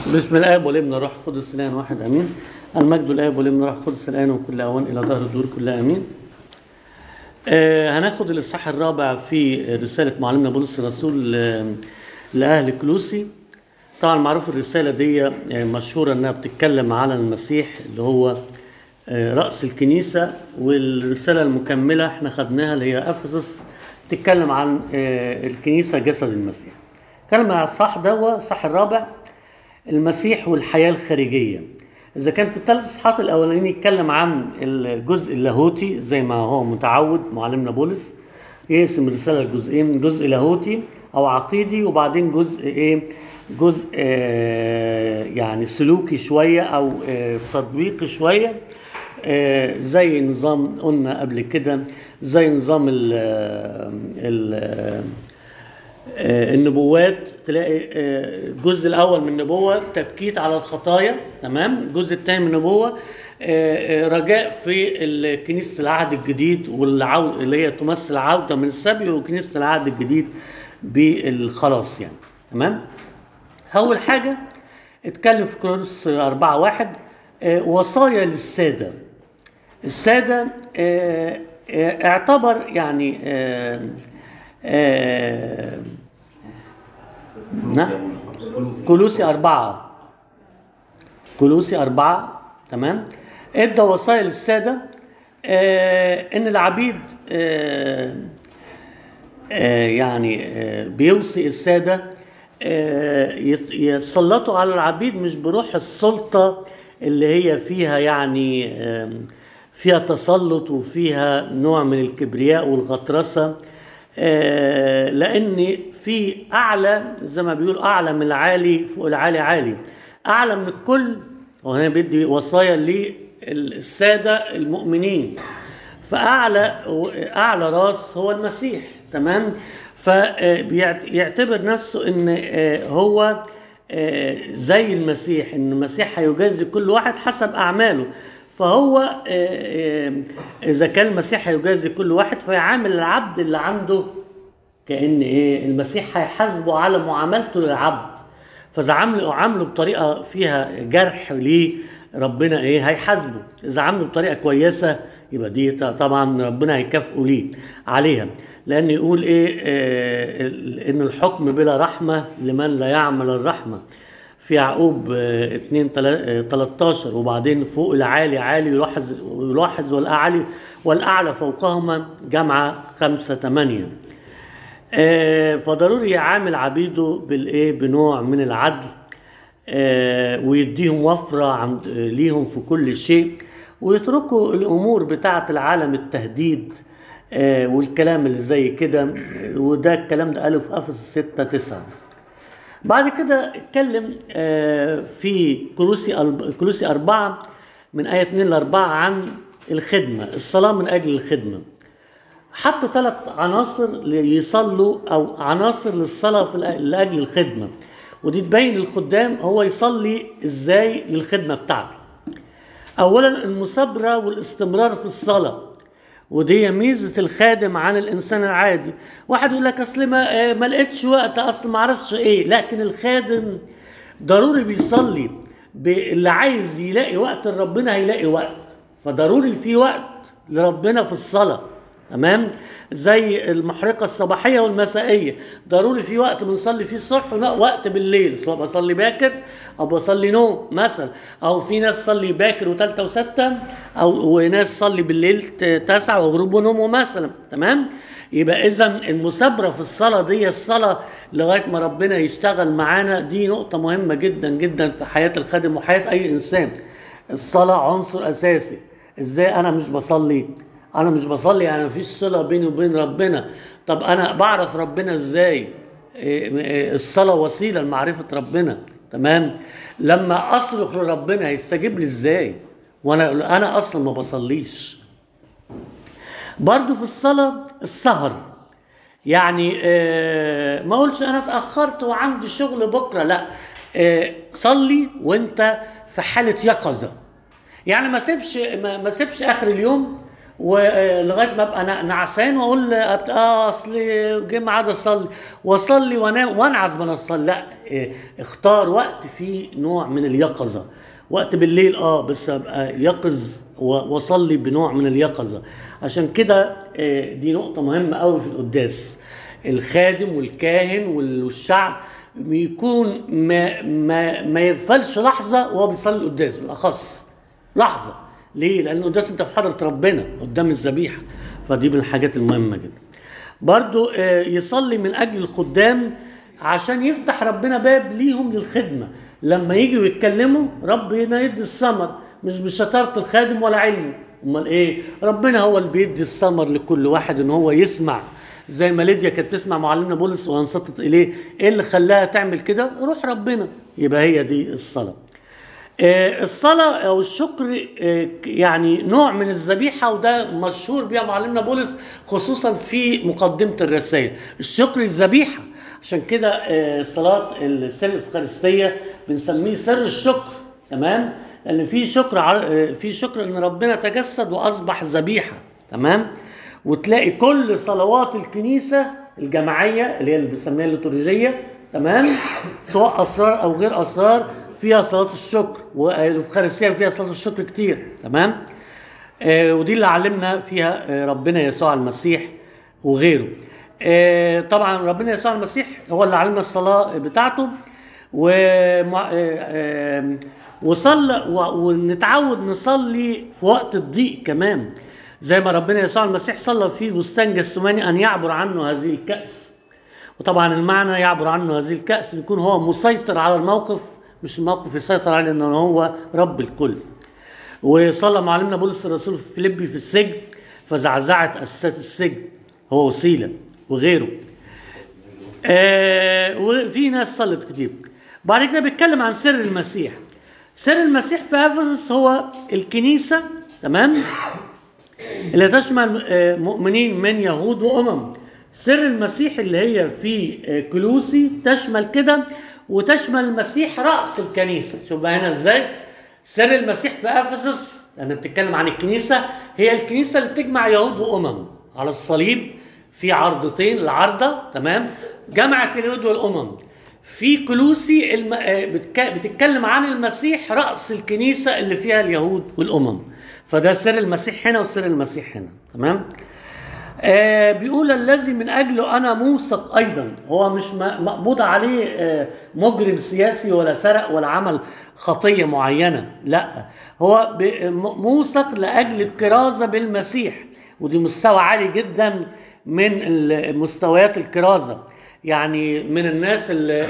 بسم الآب والابن والروح القدس الآن واحد آمين. المجد الآب والابن والروح القدس الآن وكل أوان إلى دهر الدور كلها آمين. هناخد الإصحاح الرابع في رسالة معلمنا بولس الرسول لأهل كلوسي. طبعا معروف الرسالة دي مشهورة أنها بتتكلم على المسيح اللي هو رأس الكنيسة، والرسالة المكملة احنا خدناها اللي هي أفسس تتكلم عن الكنيسة جسد المسيح. كلمة على الصح ده الصح الرابع المسيح والحياة الخارجية. إذا كان في الثلاث إصحاحات الأولانيين يتكلم عن الجزء اللاهوتي زي ما هو متعود معلمنا بولس يقسم الرسالة لجزئين، جزء لاهوتي أو عقيدي وبعدين جزء يعني سلوكي شوية أو تطبيقي شوية، زي نظام قلنا قبل كده زي نظام النبوات. تلاقي الجزء الاول من النبوه تبكيت على الخطايا، تمام. الجزء الثاني من النبوه رجاء في كنيسه العهد الجديد اللي هي تمثل عوده من السبي، وكنيسه العهد الجديد بالخلاص يعني، تمام. اول حاجه اتكلم في كورنثوس 4:1 وصايا للساده. الساده اعتبر يعني كولوسي 4 تمام. ادى وصايا للساده ان العبيد يعني بيوصي الساده يتسلطوا على العبيد مش بروح السلطه اللي هي فيها يعني فيها تسلط وفيها نوع من الكبرياء والغطرسه، لأن في أعلى زي ما بيقول أعلى من العالي فوق العالي عالي، أعلى من الكل. وهنا بيدي وصايا للسادة المؤمنين، فأعلى راس هو المسيح، تمام. فبيعتبر نفسه إن هو زي المسيح، إن المسيح هيجازي كل واحد حسب أعماله. فهو إذا كان المسيح هيجازي كل واحد فيعامل العبد اللي عنده كأن المسيح هيحاسبه على معاملته للعبد. فإذا عامله بطريقة فيها جرح ليه ربنا هيحاسبه. إذا عامله بطريقة كويسة يبقى دي طبعا ربنا هيكافئه ليه عليها، لأن يقول إن الحكم بلا رحمة لمن لا يعمل الرحمة في يعقوب 2:13. وبعدين فوق العالي عالي يلاحظ والأعلى فوقهما جمع 5:8. فضروري يعامل عبيده بنوع من العدل، ويديهم وفرة ليهم في كل شيء، ويتركوا الأمور بتاعة العالم التهديد والكلام اللي زي كده. وده الكلام ده قاله في أفسس 6:9. بعد كده اتكلم في كولوسي 4 من آية 2-4 عن الخدمة، الصلاة من أجل الخدمة. حط 3 عناصر يصلوا أو عناصر للصلاة لأجل الخدمة، ودي تبين الخدام هو يصلي إزاي للخدمة بتاعته. أولا المثابرة والاستمرار في الصلاة، ودي ميزة الخادم عن الإنسان العادي. واحد يقول لك أصل ما لقيتش وقت، أصل ما عرفش لكن الخادم ضروري بيصلي. اللي عايز يلاقي وقت لربنا هيلاقي وقت، فضروري في وقت لربنا في الصلاة، تمام. زي المحرقة الصباحية والمسائية ضروري في وقت بنصلي فيه الصبح ووقت بالليل، سواء بصلي باكر أو بصلي نوم مثلا، أو في ناس صلي باكر و3 و6، وناس صلي بالليل 9 وغروب ونوم مثلا، تمام. يبقى إذن المثابرة في الصلاة دي الصلاة لغاية ما ربنا يشتغل معانا، دي نقطة مهمة جدا جدا في حياة الخادم وحياة أي إنسان. الصلاة عنصر أساسي. إزاي أنا مش بصلي؟ يعني مفيش صلة بيني وبين ربنا. طب أنا بعرف ربنا إزاي؟ الصلاة وسيلة لمعرفة ربنا، تمام. لما أصرخ لربنا هيستجيب لي إزاي وأنا أصلا ما بصليش؟ برضو في الصلاة السهر، يعني ما أقولش أنا اتأخرت وعندي شغل بكرة، لا، صلي وانت في حالة يقظة. يعني ما سيبش آخر اليوم ولغايه ما ابقى نعسان واقول اصل جه ميعاد اصلي واصلي وانام وانعس من الصلاه. لا، اختار وقت فيه نوع من اليقظه. وقت بالليل بس ابقى يقظ واصلي بنوع من اليقظه. عشان كده دي نقطه مهمه قوي في القداس. الخادم والكاهن والشعب يكون ما يغفلش لحظه وهو بيصلي القداس، بالاخص لحظه. ليه؟ لأن القداس أنت في حضرة ربنا قدام الذبيحة، فدي من الحاجات المهمة جدا. برضو يصلي من أجل الخدام عشان يفتح ربنا باب ليهم للخدمة. لما يجوا يتكلموا ربنا يدي الثمر، مش بشطارة الخادم ولا علمه. امال ايه؟ ربنا هو اللي بيدي الثمر لكل واحد ان هو يسمع. زي ما ليديا كانت تسمع معلمنا بولس وانصتت اليه، ايه اللي خلاها تعمل كده؟ روح ربنا. يبقى هي دي الصلاة. الصلاة أو الشكر يعني نوع من الذبيحة، وده مشهور بيها معلمنا بولس خصوصا في مقدمة الرسائل. الشكر الذبيحة. عشان كده صلاة السر الإفخارستية بنسميه سر الشكر، تمام؟ لأن في شكر إن ربنا تجسد وأصبح ذبيحة، تمام؟ وتلاقي كل صلوات الكنيسة الجماعية اللي هي اللي بنسميها الليتورجية، تمام؟ سواء أسرار أو غير أسرار فيها صلاة الشكر، والإفخارستية فيها صلاة الشكر كتير، تمام؟ ودي اللي علمنا فيها ربنا يسوع المسيح وغيره. طبعا ربنا يسوع المسيح هو اللي علمنا الصلاة بتاعته، وصلى ونتعود نصلي في وقت الضيق كمان، زي ما ربنا يسوع المسيح صلى في بستان جثماني أن يعبر عنه هذه الكأس. وطبعا المعنى يعبر عنه هذه الكأس يكون هو مسيطر على الموقف، مش الموقف يسيطر عليه، لأنه هو رب الكل. وصلى معلمنا بولس الرسول في فيليبي في السجن فزعزعت أساسات السجن، هو وسيلة وغيره. وفي ناس صلت كتير. بعد كده بيتكلم عن سر المسيح. سر المسيح في أفسس هو الكنيسة، تمام؟ اللي تشمل مؤمنين من يهود وأمم. سر المسيح اللي هي في كلوسي تشمل كده، وتشمل المسيح رأس الكنيسة. شوف بقى هنا ازاي سر المسيح في أفسس، لأن بتتكلم عن الكنيسة، هي الكنيسة اللي بتجمع يهود وأمم على الصليب. في عرضتين، العرضة تمام جمعت اليهود والأمم. في كلوسي بتتكلم عن المسيح رأس الكنيسة اللي فيها اليهود والأمم. فده سر المسيح هنا وسر المسيح هنا، تمام؟ بيقول الذي من أجله أنا موثق أيضا. هو مش مقبوض عليه مجرم سياسي ولا سرق ولا عمل خطية معينة، لا، هو موثق لأجل الكرازة بالمسيح. ودي مستوى عالي جدا من مستويات الكرازة. يعني من الناس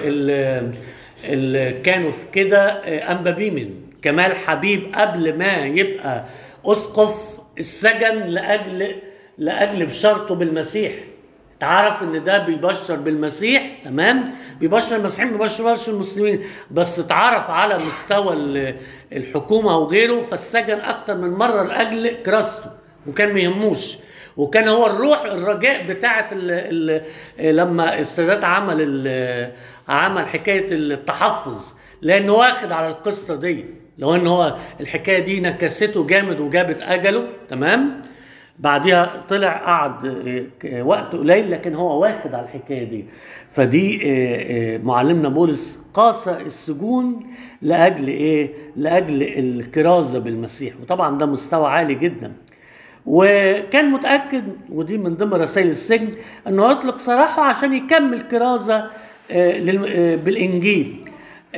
اللي كانوا في كده أنبا بيمن كمال حبيب قبل ما يبقى أسقف السجن لأجل بشارته بالمسيح. تعرف ان ده بيبشر بالمسيح، تمام؟ بيبشر المسيحيين، بيبشرش المسلمين، بس اتعرف على مستوى الحكومة وغيره، فالسجن اكتر من مرة لأجل كراسته، وكان ميهموش. وكان هو الرجاء بتاعت لما السادات عمل حكاية التحفظ، لانه واخد على القصة دي. لو ان هو الحكاية دي نكسته جامد وجابت اجله، تمام؟ بعدها طلع قعد وقت قليل، لكن هو واخد على الحكاية دي. فدي معلمنا بولس قاس السجون لأجل إيه؟ لأجل الكرازة بالمسيح. وطبعا ده مستوى عالي جدا. وكان متأكد، ودي من ضمن رسائل السجن، أنه يطلق سراحه عشان يكمل كرازة بالإنجيل.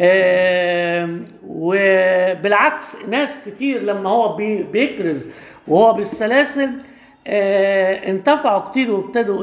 وبالعكس ناس كتير لما هو بيكرز وهو بالسلاسل انتفعوا كتير وابتدوا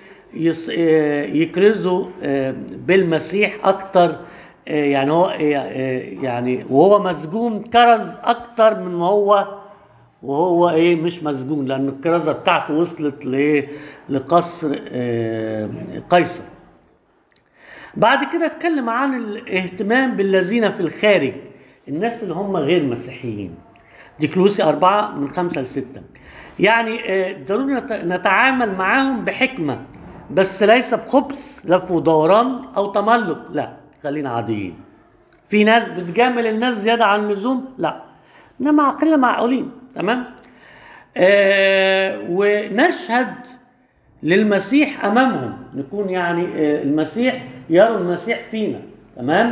يكرزوا بالمسيح اكتر. يعني هو يعني وهو مسجون كرز اكتر من وهو مش مسجون، لان الكرازه بتاعته وصلت لقصر قيصر. بعد كده اتكلم عن الاهتمام بالذين في الخارج، الناس اللي هم غير مسيحيين. دي كلوسي 4:5-6. يعني ضروري نتعامل معاهم بحكمة، بس ليس بخبث لف ودوران أو تملق، لا، خلينا عاديين. في ناس بتجامل الناس زيادة عن اللزوم، لا، إنما عقلنا معقولين، تمام؟ ونشهد للمسيح امامهم، نكون يعني المسيح، يروا المسيح فينا. تمام.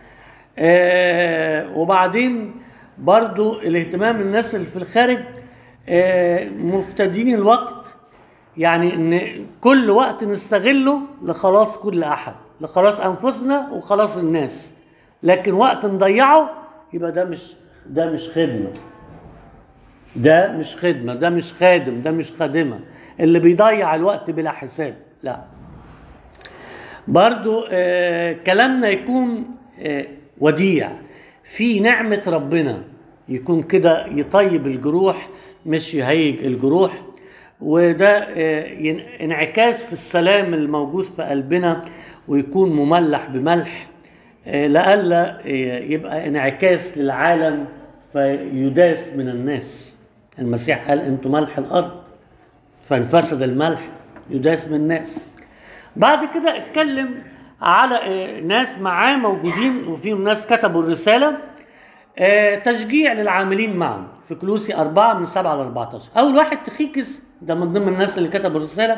وبعدين برضو الاهتمام الناس اللي في الخارج، مفتدين الوقت، يعني ان كل وقت نستغله لخلاص كل احد، لخلاص انفسنا وخلاص الناس. لكن وقت نضيعه يبقى ده مش خدمه، ده مش خدمه، ده مش خادم، ده مش خادمه اللي بيضيع الوقت بلا حساب. لا. برضو كلامنا يكون وديع في نعمة ربنا، يكون كده يطيب الجروح مش يهيج الجروح. وده انعكاس في السلام الموجود في قلبنا، ويكون مملح بملح، لئلا يبقى انعكاس للعالم فيداس من الناس. المسيح قال انتم ملح الارض، فانفسد الملح يداس من الناس. بعد كده اتكلم على ناس معاه موجودين، وفيهم ناس كتبوا الرسالة، تشجيع للعاملين معهم في كلوسي 4 من 7 ل 14. أول واحد تخيكس، ده من ضمن الناس اللي كتبوا الرسالة،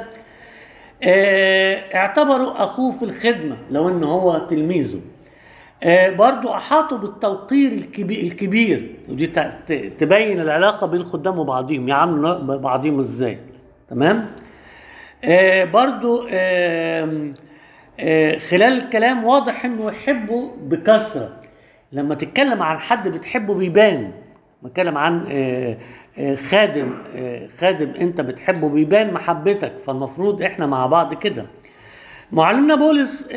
اعتبروا أخوه في الخدمة لو إن هو تلميذه. برضو أحاطوا بالتوقير الكبير، ودي تبين العلاقة بين الخدام وبعضهم، يعاملوا بعضهم إزاي. تمام. برضو خلال الكلام واضح انه يحبه بكثرة. لما تتكلم عن حد بتحبه بيبان. بتكلم عن خادم انت بتحبه بيبان محبتك، فالمفروض احنا مع بعض كده. معلمنا بولس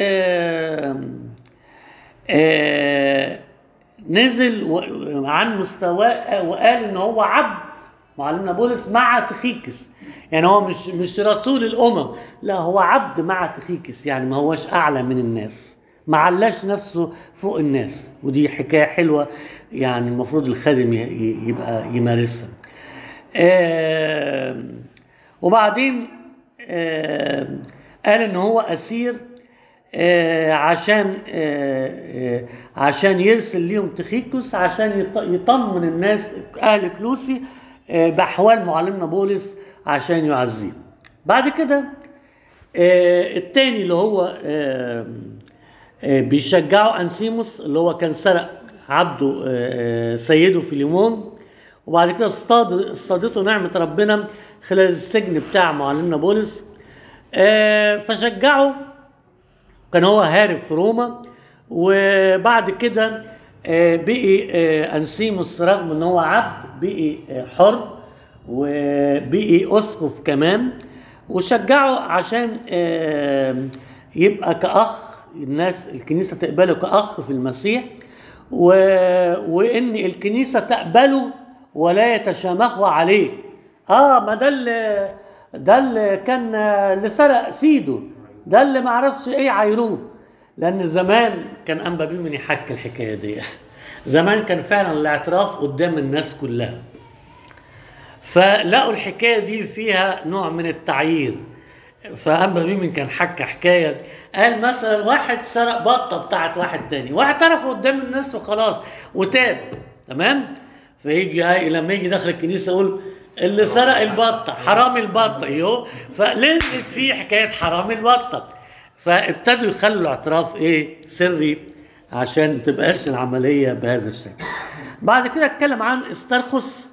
نزل عن مستواه وقال ان هو عبد. معلمنا بولس مع تخيكس، يعني هو مش رسول الامم، لا هو عبد مع تخيكس، يعني ما هوش اعلى من الناس، ما علاش نفسه فوق الناس. ودي حكايه حلوه يعني المفروض الخادم يبقى يمارسها. وبعدين قال ان هو اسير عشان يرسل ليهم تخيكوس عشان يطمن الناس اهل كلوسي باحوال معلمنا بولس عشان يعزيه. بعد كده التاني اللي هو بيشجعه انسيموس، اللي هو كان سرق عبده سيده فيليمون، وبعد كده اصطادته نعمة ربنا خلال السجن بتاع معلمنا بولس. فشجعه، كان هو هارب في روما. وبعد كده بقي انسيموس رغم ان هو عبد بقي حر، وبقي اسقف كمان، وشجعه عشان يبقى كأخ، الناس الكنيسة تقبله كأخ في المسيح، وان الكنيسة تقبله ولا يتشامخوا عليه. ما ده اللي كان اللي سرق سيده، ده اللي ما عرفش ايه عايروه. لان زمان كان انبا بيمن يحكي الحكايه دي. زمان كان فعلا الاعتراف قدام الناس كلها، فلقوا الحكايه دي فيها نوع من التعيير. فانبا بيمن كان حكى حكايه، قال مثلا واحد سرق بطه بتاعت واحد تاني، واعترف قدام الناس وخلاص وتاب. تمام. فيجي لما يجي داخل الكنيسه يقول اللي سرق البطه حرامي البطه، فلزقت فيه حكايه حرامي البطه. فابتدوا يخلوا الاعتراف سري عشان تبقاش العمليه بهذا الشكل. بعد كده اتكلم عن استرخس.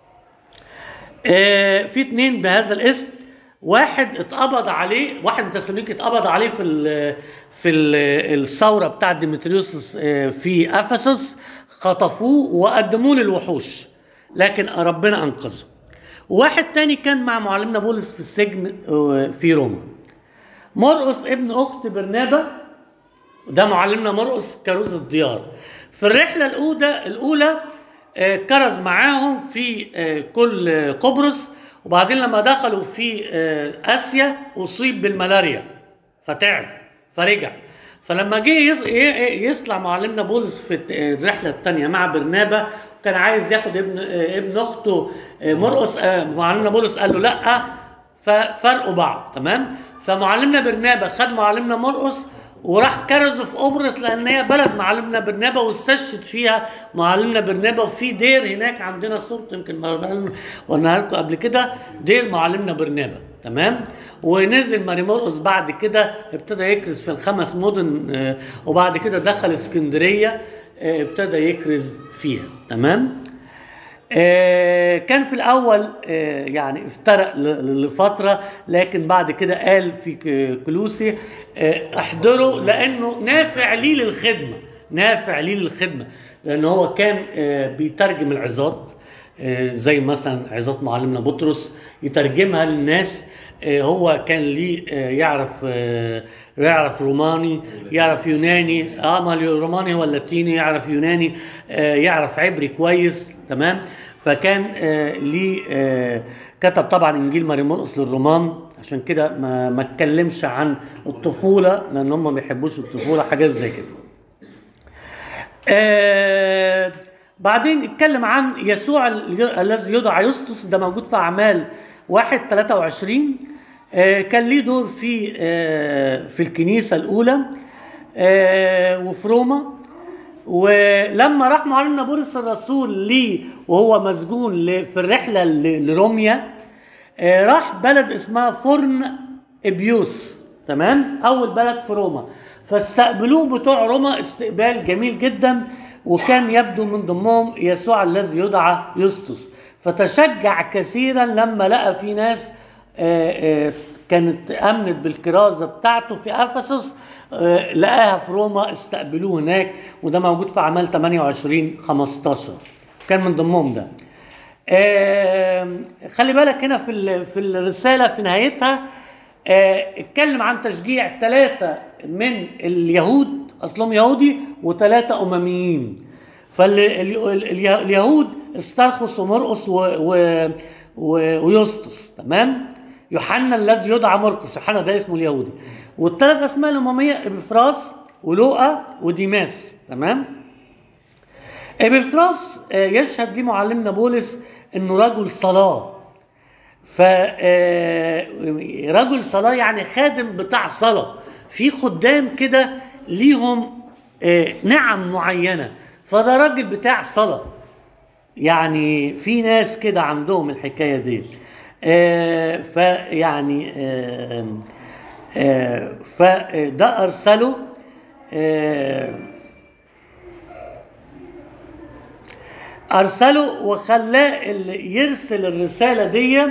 في 2 بهذا الاسم. واحد اتقبض عليه، واحد من تسالونيكي اتقبض عليه في الثوره بتاعه ديمتريوس في افسس، خطفوه وقدموه للوحوش، لكن ربنا انقذه. واحد تاني كان مع معلمنا بولس في السجن في روما. مرقس ابن اخت برنابا، ده معلمنا مرقس كروز الديار. في الرحله الاولى كرز معاهم في كل قبرص، وبعدين لما دخلوا في اسيا اصيب بالملاريا فتعب فرجع. فلما جه يطلع معلمنا بولس في الرحله الثانيه مع برنابا، كان عايز ياخد ابن اخته مرقس. معلمنا بولس قال له لا، ففرقوا بعض. تمام. فمعلمنا برنابا خد معلمنا مرقس وراح كرزه في قبرص لان هي بلد معلمنا برنابا، واستشهد فيها معلمنا برنابا. وفي دير هناك عندنا صورته يمكن ورناها لكم قبل كده، دير معلمنا برنابا. تمام. ونزل ماري مرقس بعد كده ابتدى يكرز في الخمس مدن، وبعد كده دخل اسكندريه ابتدى يكرز فيها. تمام. كان في الاول يعني افترق لفتره، لكن بعد كده قال في كلوسي احضره لانه نافع لي للخدمه، نافع لي للخدمه، لان هو كان بيترجم العظات، زي مثلا عظات معلمنا بطرس يترجمها للناس. هو كان ليه يعرف روماني، يعرف يوناني، ما الروماني هو اللاتيني، يعرف يوناني، يعرف عبري كويس. تمام. فكان ليه كتب طبعا انجيل ماري مرقس للرومان، عشان كده ما اتكلمش عن الطفوله، لان هم ما بيحبوش الطفوله، حاجات زي كده. بعدين اتكلم عن يسوع الذي يدعى يسطس، ده موجود في اعمال 1:23. كان ليه دور في الكنيسه الاولى وفي روما. ولما راح معلمنا بولس الرسول ليه وهو مسجون في الرحله لروميا، راح بلد اسمها فرن ابيوس. تمام. اول بلد في روما، فاستقبلوه بتوع روما استقبال جميل جدا، وكان يبدو من ضمنهم يسوع الذي يدعى يسطس. فتشجع كثيرا لما لقى في ناس كانت امنت بالكرازه بتاعته في افسس، لقاها في روما استقبلوه هناك، وده موجود في اعمال 28:15 كان من ضمنهم ده. خلي بالك هنا في الرساله في نهايتها اتكلم عن تشجيع 3 من اليهود اصلهم يهودي و3 امميين. فاليهود استرخص ومرقس ويسطس. تمام. يوحنا الذي يدعى مرقس، يوحنا ده اسمه اليهودي. وال3 اسماء الامميه ابفراس ولوقا وديماس. تمام. ابفراس يشهد لي معلمنا بولس انه رجل صلاه. فرجل صلاه يعني خادم بتاع صلاه. في خدام كده ليهم نعم معينه، فده راجل بتاع صلاه. يعني في ناس كده عندهم الحكايه دي. فيعني فده ارسله وخلاه يرسل الرساله دي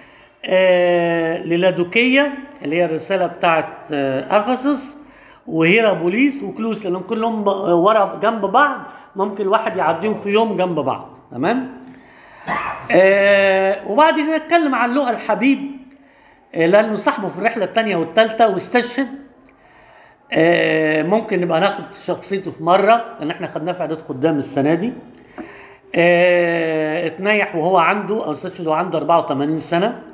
للادوكيه اللي هي الرساله بتاعت افسس وهيرابوليس وكلوس، لانهم كلهم ورا جنب بعض، ممكن الواحد يعديهم في يوم جنب بعض. تمام. وبعد كده اتكلم عن لوقا الحبيب، لانه صاحبه في الرحله الثانيه والثالثه واستشهد. ممكن نبقى ناخد شخصيته في مره، لان احنا خدناه في اعداد خدام السنه دي. اتنيح وهو عنده او استشهد وهو عنده 84 سنه.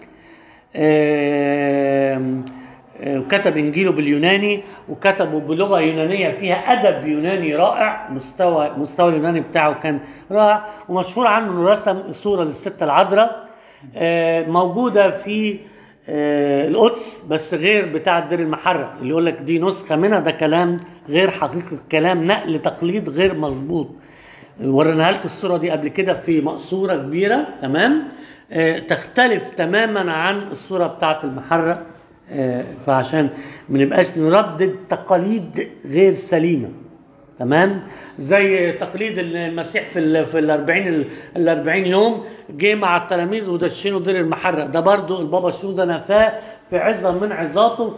وكتب انجيله باليوناني، وكتبه بلغه يونانيه فيها ادب يوناني رائع. مستوى اليوناني بتاعه كان رائع، ومشهور عنه انه رسم صوره للست العذراء موجوده في القدس، بس غير بتاع دير المحرة اللي يقول لك دي نسخه منها. ده كلام غير حقيقي، كلام نقل تقليد غير مظبوط. وريناها لكم الصوره دي قبل كده في مقصوره كبيره. تمام. تختلف تماما عن الصوره بتاعت المحرة، فعشان ما نبقاش نردد تقاليد غير سليمه. تمام. زي تقليد المسيح في ال40 يوم جه مع التلاميذ ودشنوا دير المحرة. ده برضو البابا شنودة نفاه في عظة من عظاته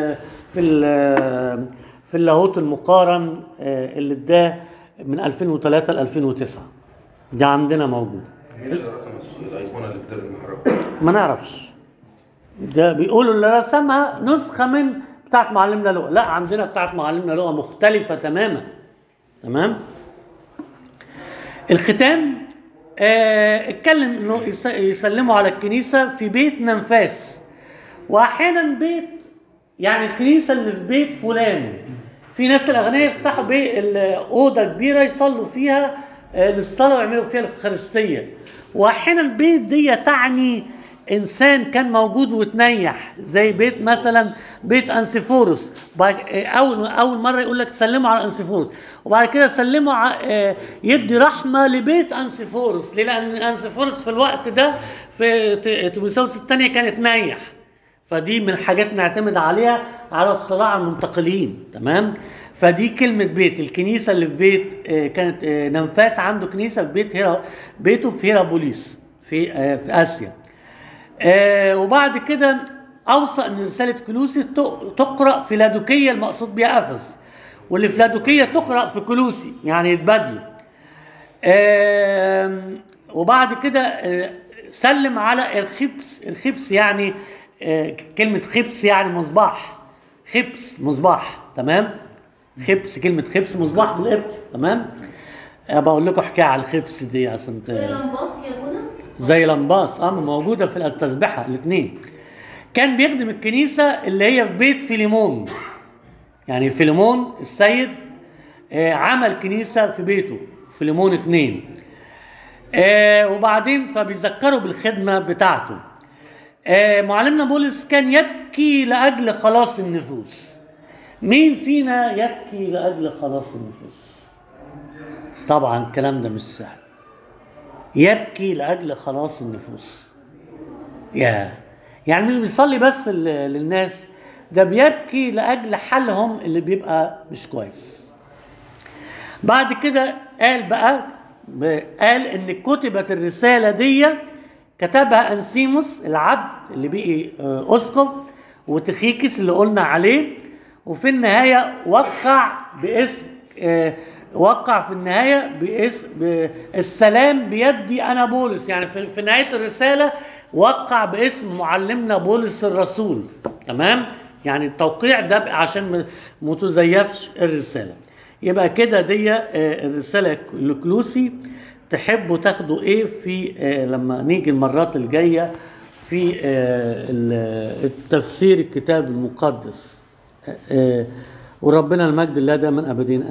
في اللاهوت المقارن اللي اداه من 2003 ل 2009. ده عندنا موجود. مين اللي رسم الايقونه اللي في دير المحرة؟ ما نعرفش. ده بيقولوا اللي رسمها نسخة من بتاعت معلمنا لوقا. لا، عندنا بتاعت معلمنا لوقا مختلفة تماما. تمام. الختام اتكلم انه يسلموا على الكنيسة في بيت ننفاس، واحيانا بيت يعني الكنيسة اللي في بيت فلان. في ناس الاغنياء يفتحوا اوضه كبيره يصلوا فيها للصلاه ويعملوا فيها الافخارستيه. واحيانا بيت دي تعني انسان كان موجود وتنيح، زي بيت مثلا بيت انسيفوروس، اول مره يقول لك سلموا على انسيفوروس، وبعد كده سلموا يدي رحمه لبيت انسيفوروس. ليه؟ لان انسيفوروس في الوقت ده في تيموثاوس الثانيه كانت نيح، فدي من حاجات نعتمد عليها على الصلاة المنتقلين. تمام. فدي كلمة بيت. الكنيسة اللي في بيت كانت ننفاس عنده كنيسة في بيته في هيرابوليس في آسيا. وبعد كده أوصى أن رسالة كلوسي تقرأ في لادوكية، المقصود بها أفس، واللي في لادوكية تقرأ في كلوسي، يعني يتبادلوا. وبعد كده سلم على الخبس يعني كلمة خبس يعني مصباح، خبس مصباح. تمام. خبس، كلمة خبس مصباح بالقبط. تمام. بقول لكم حكاية على الخبس دي عشان زي لمباس يا منى. زي لمباس موجودة في التسبحة الاثنين. كان بيخدم الكنيسة اللي هي في بيت فيليمون، يعني فيليمون السيد عمل كنيسة في بيته، فيليمون 2. وبعدين فبيذكروا بالخدمة بتاعته. معلمنا بولس كان يبكي لأجل خلاص النفوس. مين فينا يبكي لأجل خلاص النفوس؟ طبعا الكلام ده مش سهل. يبكي لأجل خلاص النفوس، يعني مش بيصلي بس للناس، ده بيبكي لأجل حالهم اللي بيبقى مش كويس. بعد كده قال ان كتبت الرسالة دي، كتبها أنسيموس العبد اللي بقي أسقف، وتخيكس اللي قلنا عليه، وفي النهاية وقع في النهاية باسم السلام بيدي أنا بولس. يعني في نهاية الرسالة وقع باسم معلمنا بولس الرسول. تمام. يعني التوقيع ده عشان ما تزيفش الرسالة. يبقى كده دي الرسالة لكلوسي. تحبوا تاخدوا ايه في لما نيجي المرات الجاية في التفسير الكتاب المقدس؟ وربنا المجد لله دائما أبدين.